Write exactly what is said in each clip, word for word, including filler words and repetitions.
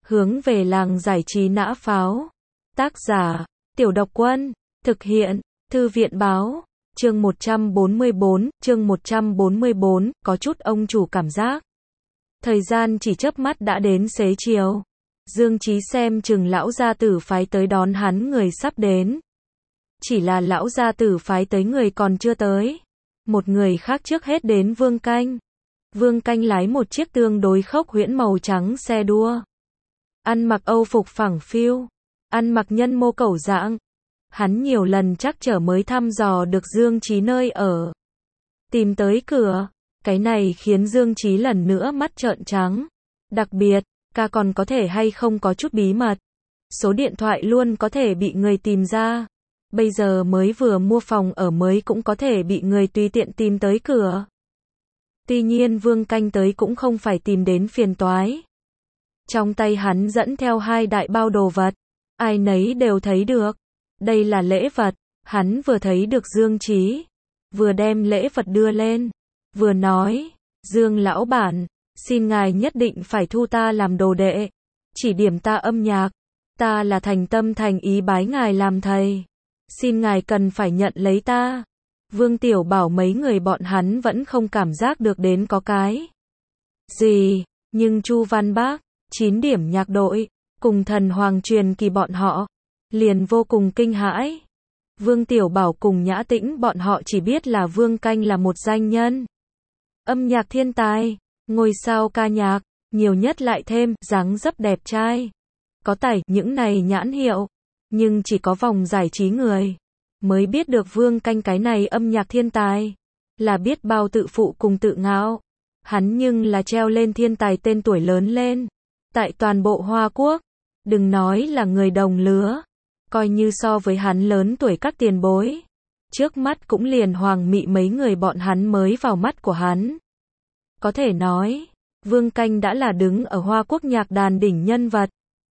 Hướng về làng giải trí nã pháo. Tác giả, Tiểu Độc Quân. Thực hiện, Thư viện báo. Chương một trăm bốn mươi bốn, chương một trăm bốn mươi bốn, có chút ông chủ cảm giác. Thời gian chỉ chớp mắt đã đến xế chiều. Dương Chí xem chừng lão gia tử phái tới đón hắn người sắp đến. Chỉ là lão gia tử phái tới người còn chưa tới. Một người khác trước hết đến Vương Canh. Vương Canh lái một chiếc tương đối khốc huyễn màu trắng xe đua. Ăn mặc âu phục phẳng phiu. Ăn mặc nhân mô cẩu dạng. Hắn nhiều lần chắc trở mới thăm dò được Dương Chí nơi ở. Tìm tới cửa. Cái này khiến Dương Chí lần nữa mắt trợn trắng. Đặc biệt, ca còn có thể hay không có chút bí mật. Số điện thoại luôn có thể bị người tìm ra. Bây giờ mới vừa mua phòng ở mới cũng có thể bị người tùy tiện tìm tới cửa. Tuy nhiên Vương Canh tới cũng không phải tìm đến phiền toái. Trong tay hắn dẫn theo hai đại bao đồ vật. Ai nấy đều thấy được. Đây là lễ vật. Hắn vừa thấy được Dương Chí. Vừa đem lễ vật đưa lên. Vừa nói, Dương lão bản, xin ngài nhất định phải thu ta làm đồ đệ. Chỉ điểm ta âm nhạc. Ta là thành tâm thành ý bái ngài làm thầy. Xin ngài cần phải nhận lấy ta. Vương Tiểu Bảo mấy người bọn hắn vẫn không cảm giác được đến có cái gì, nhưng Chu Văn Bác, chín điểm nhạc đội, cùng Thần Hoàng Truyền Kỳ bọn họ, liền vô cùng kinh hãi. Vương Tiểu Bảo cùng Nhã Tĩnh bọn họ chỉ biết là Vương Canh là một danh nhân. Âm nhạc thiên tài, ngôi sao ca nhạc, nhiều nhất lại thêm, dáng dấp đẹp trai. Có tài, những này nhãn hiệu. Nhưng chỉ có vòng giải trí người mới biết được Vương Canh cái này âm nhạc thiên tài. Là biết bao tự phụ cùng tự ngạo. Hắn nhưng là treo lên thiên tài tên tuổi lớn lên. Tại toàn bộ Hoa Quốc. Đừng nói là người đồng lứa. Coi như so với hắn lớn tuổi các tiền bối. Trước mắt cũng liền hoàng mị mấy người bọn hắn mới vào mắt của hắn. Có thể nói, Vương Canh đã là đứng ở Hoa Quốc nhạc đàn đỉnh nhân vật.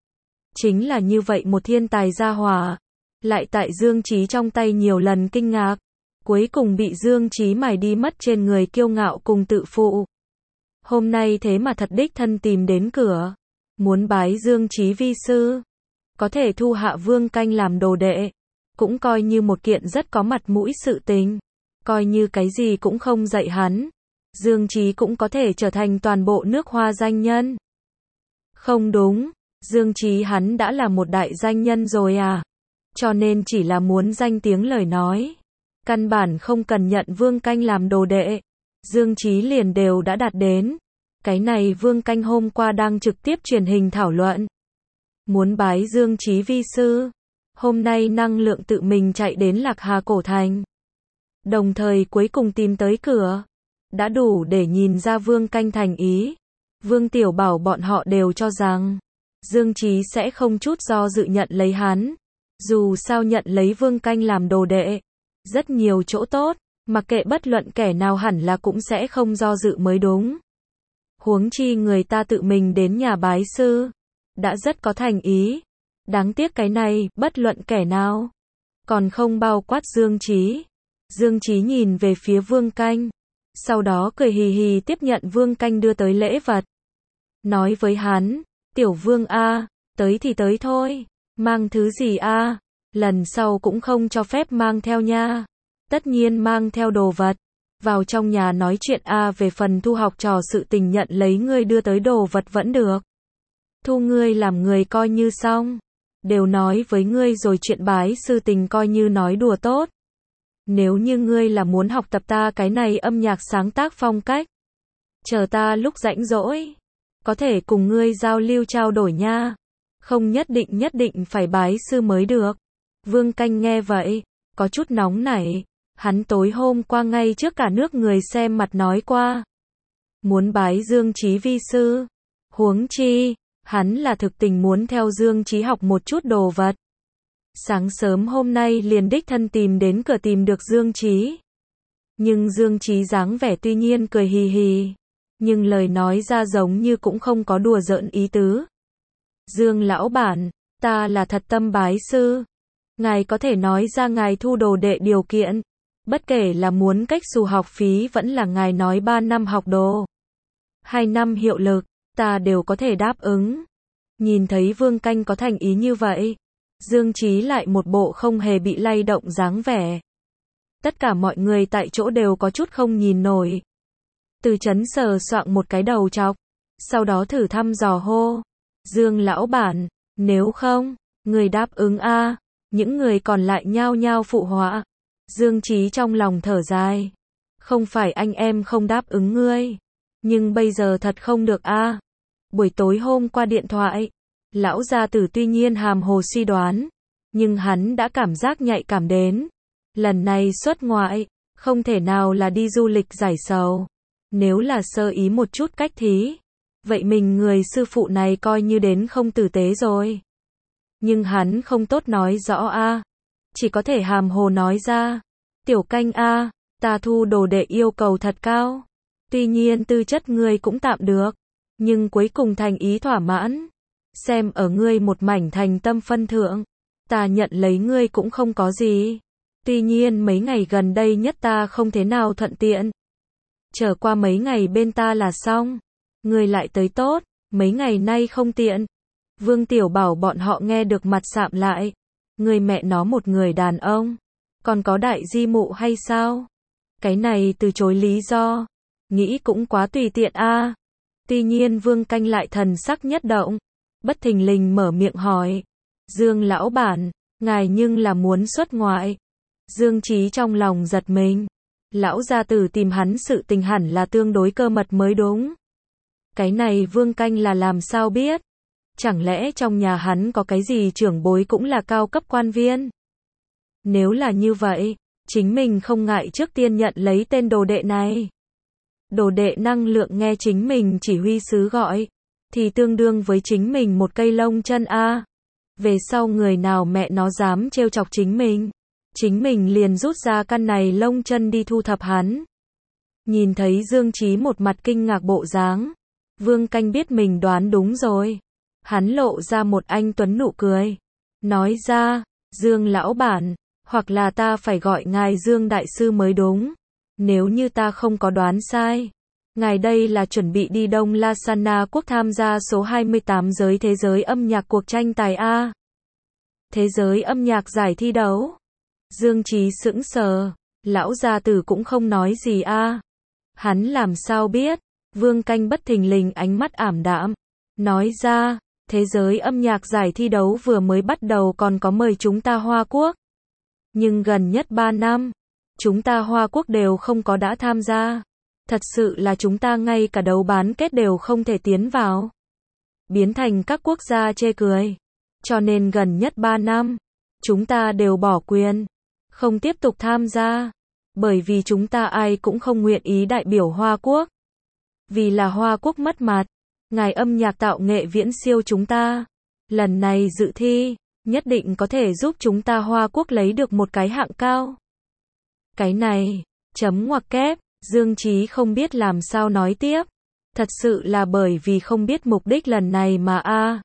Chính là như vậy một thiên tài gia hỏa. Lại tại Dương Chí trong tay nhiều lần kinh ngạc. Cuối cùng bị Dương Chí mài đi mất trên người kiêu ngạo cùng tự phụ. Hôm nay thế mà thật đích thân tìm đến cửa. Muốn bái Dương Chí vi sư. Có thể thu hạ Vương Canh làm đồ đệ. Cũng coi như một kiện rất có mặt mũi sự tình. Coi như cái gì cũng không dạy hắn. Dương Chí cũng có thể trở thành toàn bộ nước Hoa danh nhân. Không đúng. Dương Chí hắn đã là một đại danh nhân rồi à. Cho nên chỉ là muốn danh tiếng lời nói. Căn bản không cần nhận Vương Canh làm đồ đệ. Dương Chí liền đều đã đạt đến. Cái này Vương Canh hôm qua đang trực tiếp truyền hình thảo luận. Muốn bái Dương Chí vi sư. Hôm nay năng lượng tự mình chạy đến Lạc Hà Cổ Thành. Đồng thời cuối cùng tìm tới cửa. Đã đủ để nhìn ra Vương Canh thành ý. Vương Tiểu Bảo bọn họ đều cho rằng Dương Chí sẽ không chút do dự nhận lấy hắn. Dù sao nhận lấy Vương Canh làm đồ đệ. Rất nhiều chỗ tốt. Mặc kệ bất luận kẻ nào hẳn là cũng sẽ không do dự mới đúng. Huống chi người ta tự mình đến nhà bái sư. Đã rất có thành ý. Đáng tiếc cái này, bất luận kẻ nào. Còn không bao quát Dương Chí. Dương Chí nhìn về phía Vương Canh. Sau đó cười hì hì tiếp nhận Vương Canh đưa tới lễ vật. Nói với hắn, Tiểu Vương a, tới thì tới thôi. Mang thứ gì a? Lần sau cũng không cho phép mang theo nha. Tất nhiên mang theo đồ vật. Vào trong nhà nói chuyện a, về phần thu học trò sự tình nhận lấy ngươi đưa tới đồ vật vẫn được. Thu ngươi làm người coi như xong. Đều nói với ngươi rồi chuyện bái sư tình coi như nói đùa tốt. Nếu như ngươi là muốn học tập ta cái này âm nhạc sáng tác phong cách. Chờ ta lúc rảnh rỗi. Có thể cùng ngươi giao lưu trao đổi nha. Không nhất định nhất định phải bái sư mới được. Vương Canh nghe vậy. Có chút nóng nảy. Hắn tối hôm qua ngay trước cả nước người xem mặt nói qua. Muốn bái Dương Chí vi sư. Huống chi. Hắn là thực tình muốn theo Dương Chí học một chút đồ vật. Sáng sớm hôm nay liền đích thân tìm đến cửa tìm được Dương Chí. Nhưng Dương Chí dáng vẻ tuy nhiên cười hì hì. Nhưng lời nói ra giống như cũng không có đùa giỡn ý tứ. Dương lão bản, ta là thật tâm bái sư. Ngài có thể nói ra ngài thu đồ đệ điều kiện. Bất kể là muốn cách xù học phí vẫn là ngài nói ba năm học đồ. hai năm hiệu lực, ta đều có thể đáp ứng. Nhìn thấy Vương Canh có thành ý như vậy, Dương Chí lại một bộ không hề bị lay động dáng vẻ. Tất cả mọi người tại chỗ đều có chút không nhìn nổi. Từ Chấn sờ soạng một cái đầu chọc, sau đó thử thăm dò hô. Dương lão bản, nếu không, người đáp ứng a. Những người còn lại nhao nhao phụ họa. Dương Chí trong lòng thở dài. Không phải anh em không đáp ứng ngươi, nhưng bây giờ thật không được a. Buổi tối hôm qua điện thoại, lão gia tử tuy nhiên hàm hồ suy đoán, nhưng hắn đã cảm giác nhạy cảm đến. Lần này xuất ngoại, không thể nào là đi du lịch giải sầu. Nếu là sơ ý một chút cách thí, vậy mình người sư phụ này coi như đến không tử tế rồi. Nhưng hắn không tốt nói rõ a, chỉ có thể hàm hồ nói ra. Tiểu Canh a, ta thu đồ đệ yêu cầu thật cao. Tuy nhiên tư chất ngươi cũng tạm được, nhưng cuối cùng thành ý thỏa mãn. Xem ở ngươi một mảnh thành tâm phân thượng, ta nhận lấy ngươi cũng không có gì. Tuy nhiên mấy ngày gần đây nhất ta không thế nào thuận tiện. Trở qua mấy ngày bên ta là xong. Ngươi lại tới tốt, mấy ngày nay không tiện. Vương Tiểu Bảo bọn họ nghe được mặt sạm lại. Người mẹ nó một người đàn ông, còn có đại di mụ hay sao? Cái này từ chối lý do, nghĩ cũng quá tùy tiện a. Tuy nhiên Vương Canh lại thần sắc nhất động, bất thình lình mở miệng hỏi. Dương lão bản, ngài nhưng là muốn xuất ngoại. Dương Chí trong lòng giật mình. Lão gia tử tìm hắn sự tình hẳn là tương đối cơ mật mới đúng. Cái này Vương Canh là làm sao biết? Chẳng lẽ trong nhà hắn có cái gì trưởng bối cũng là cao cấp quan viên? Nếu là như vậy, chính mình không ngại trước tiên nhận lấy tên đồ đệ này. Đồ đệ năng lượng nghe chính mình chỉ huy sứ gọi, thì tương đương với chính mình một cây lông chân a. Về sau người nào mẹ nó dám trêu chọc chính mình, chính mình liền rút ra căn này lông chân đi thu thập hắn. Nhìn thấy Dương Chí một mặt kinh ngạc bộ dáng, Vương Canh biết mình đoán đúng rồi. Hắn lộ ra một anh tuấn nụ cười, nói ra, Dương lão bản, hoặc là ta phải gọi ngài Dương đại sư mới đúng. Nếu như ta không có đoán sai, ngài đây là chuẩn bị đi Đông La Sana quốc tham gia số hai mươi tám giới thế giới âm nhạc cuộc tranh tài a. Thế giới âm nhạc giải thi đấu. Dương Chí sững sờ, lão gia tử cũng không nói gì a. Hắn làm sao biết? Vương Canh bất thình lình ánh mắt ảm đạm, nói ra, thế giới âm nhạc giải thi đấu vừa mới bắt đầu còn có mời chúng ta Hoa Quốc. Nhưng gần nhất ba năm, chúng ta Hoa Quốc đều không có đã tham gia. Thật sự là chúng ta ngay cả đấu bán kết đều không thể tiến vào. Biến thành các quốc gia chê cười. Cho nên gần nhất ba năm, chúng ta đều bỏ quyền, không tiếp tục tham gia. Bởi vì chúng ta ai cũng không nguyện ý đại biểu Hoa Quốc. Vì là Hoa Quốc mất mặt, ngài âm nhạc tạo nghệ viễn siêu chúng ta. Lần này dự thi, nhất định có thể giúp chúng ta Hoa Quốc lấy được một cái hạng cao. Cái này, chấm ngoặc kép, Dương Chí không biết làm sao nói tiếp. Thật sự là bởi vì không biết mục đích lần này mà a.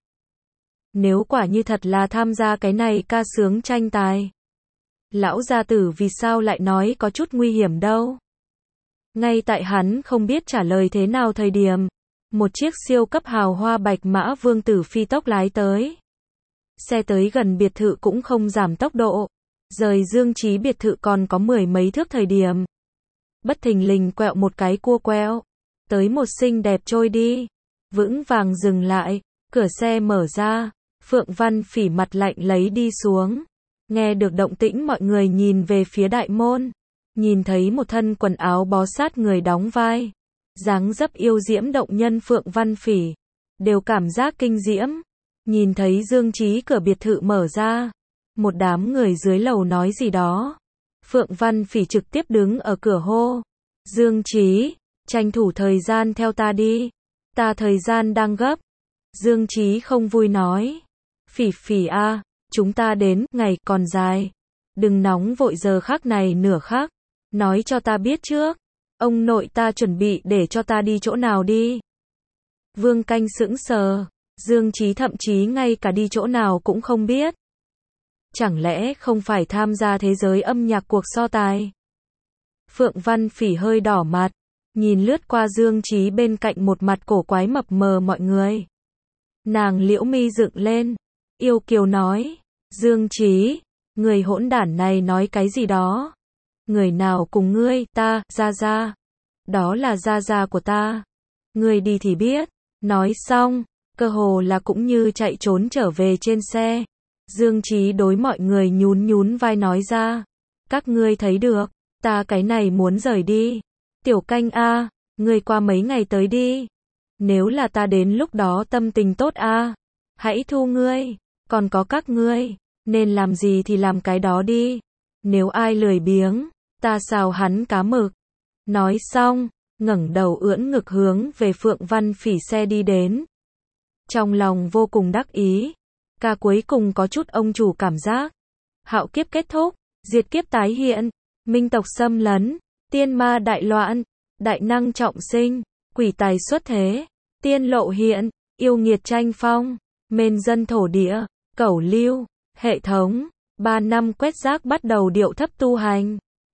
Nếu quả như thật là tham gia cái này ca sướng tranh tài, lão gia tử vì sao lại nói có chút nguy hiểm đâu. Ngay tại hắn không biết trả lời thế nào thời điểm, một chiếc siêu cấp hào hoa bạch mã vương tử phi tốc lái tới. Xe tới gần biệt thự cũng không giảm tốc độ, rời Dương Chí biệt thự còn có mười mấy thước thời điểm. Bất thình lình quẹo một cái cua quẹo, tới một xinh đẹp trôi đi, vững vàng dừng lại, cửa xe mở ra, Phượng Văn Phỉ mặt lạnh lấy đi xuống. Nghe được động tĩnh mọi người nhìn về phía đại môn, nhìn thấy một thân quần áo bó sát người đóng vai, dáng dấp yêu diễm động nhân Phượng Văn Phỉ, đều cảm giác kinh diễm. Nhìn thấy Dương Chí cửa biệt thự mở ra, một đám người dưới lầu nói gì đó. Phượng Văn Phỉ trực tiếp đứng ở cửa hô, Dương Chí, tranh thủ thời gian theo ta đi, ta thời gian đang gấp. Dương Chí không vui nói, Phỉ Phỉ a, chúng ta đến, ngày còn dài, đừng nóng vội giờ khắc này nửa khắc, nói cho ta biết trước, ông nội ta chuẩn bị để cho ta đi chỗ nào đi. Vương Canh sững sờ, Dương Chí thậm chí ngay cả đi chỗ nào cũng không biết. Chẳng lẽ không phải tham gia thế giới âm nhạc cuộc so tài? Phượng Văn Phỉ hơi đỏ mặt, nhìn lướt qua Dương Chí bên cạnh một mặt cổ quái mập mờ mọi người. Nàng liễu mi dựng lên, yêu kiều nói, Dương Trí, người hỗn đản này nói cái gì đó? Người nào cùng ngươi? Ta, gia gia. Đó là gia gia của ta. Ngươi đi thì biết. Nói xong, cơ hồ là cũng như chạy trốn trở về trên xe. Dương Trí đối mọi người nhún nhún vai nói ra, các ngươi thấy được, ta cái này muốn rời đi. Tiểu Canh a, ngươi qua mấy ngày tới đi. Nếu là ta đến lúc đó tâm tình tốt a, hãy thu ngươi, còn có các ngươi, nên làm gì thì làm cái đó đi. Nếu ai lười biếng, ta xào hắn cá mực. Nói xong, ngẩng đầu ưỡn ngực hướng về Phượng Văn Phỉ xe đi đến. Trong lòng vô cùng đắc ý, ca cuối cùng có chút ông chủ cảm giác. Hạo kiếp kết thúc, diệt kiếp tái hiện, minh tộc xâm lấn, tiên ma đại loạn, đại năng trọng sinh, quỷ tài xuất thế, tiên lộ hiện, yêu nghiệt tranh phong, mên dân thổ địa, cẩu lưu, hệ thống, ba năm quét rác bắt đầu điệu thấp tu hành.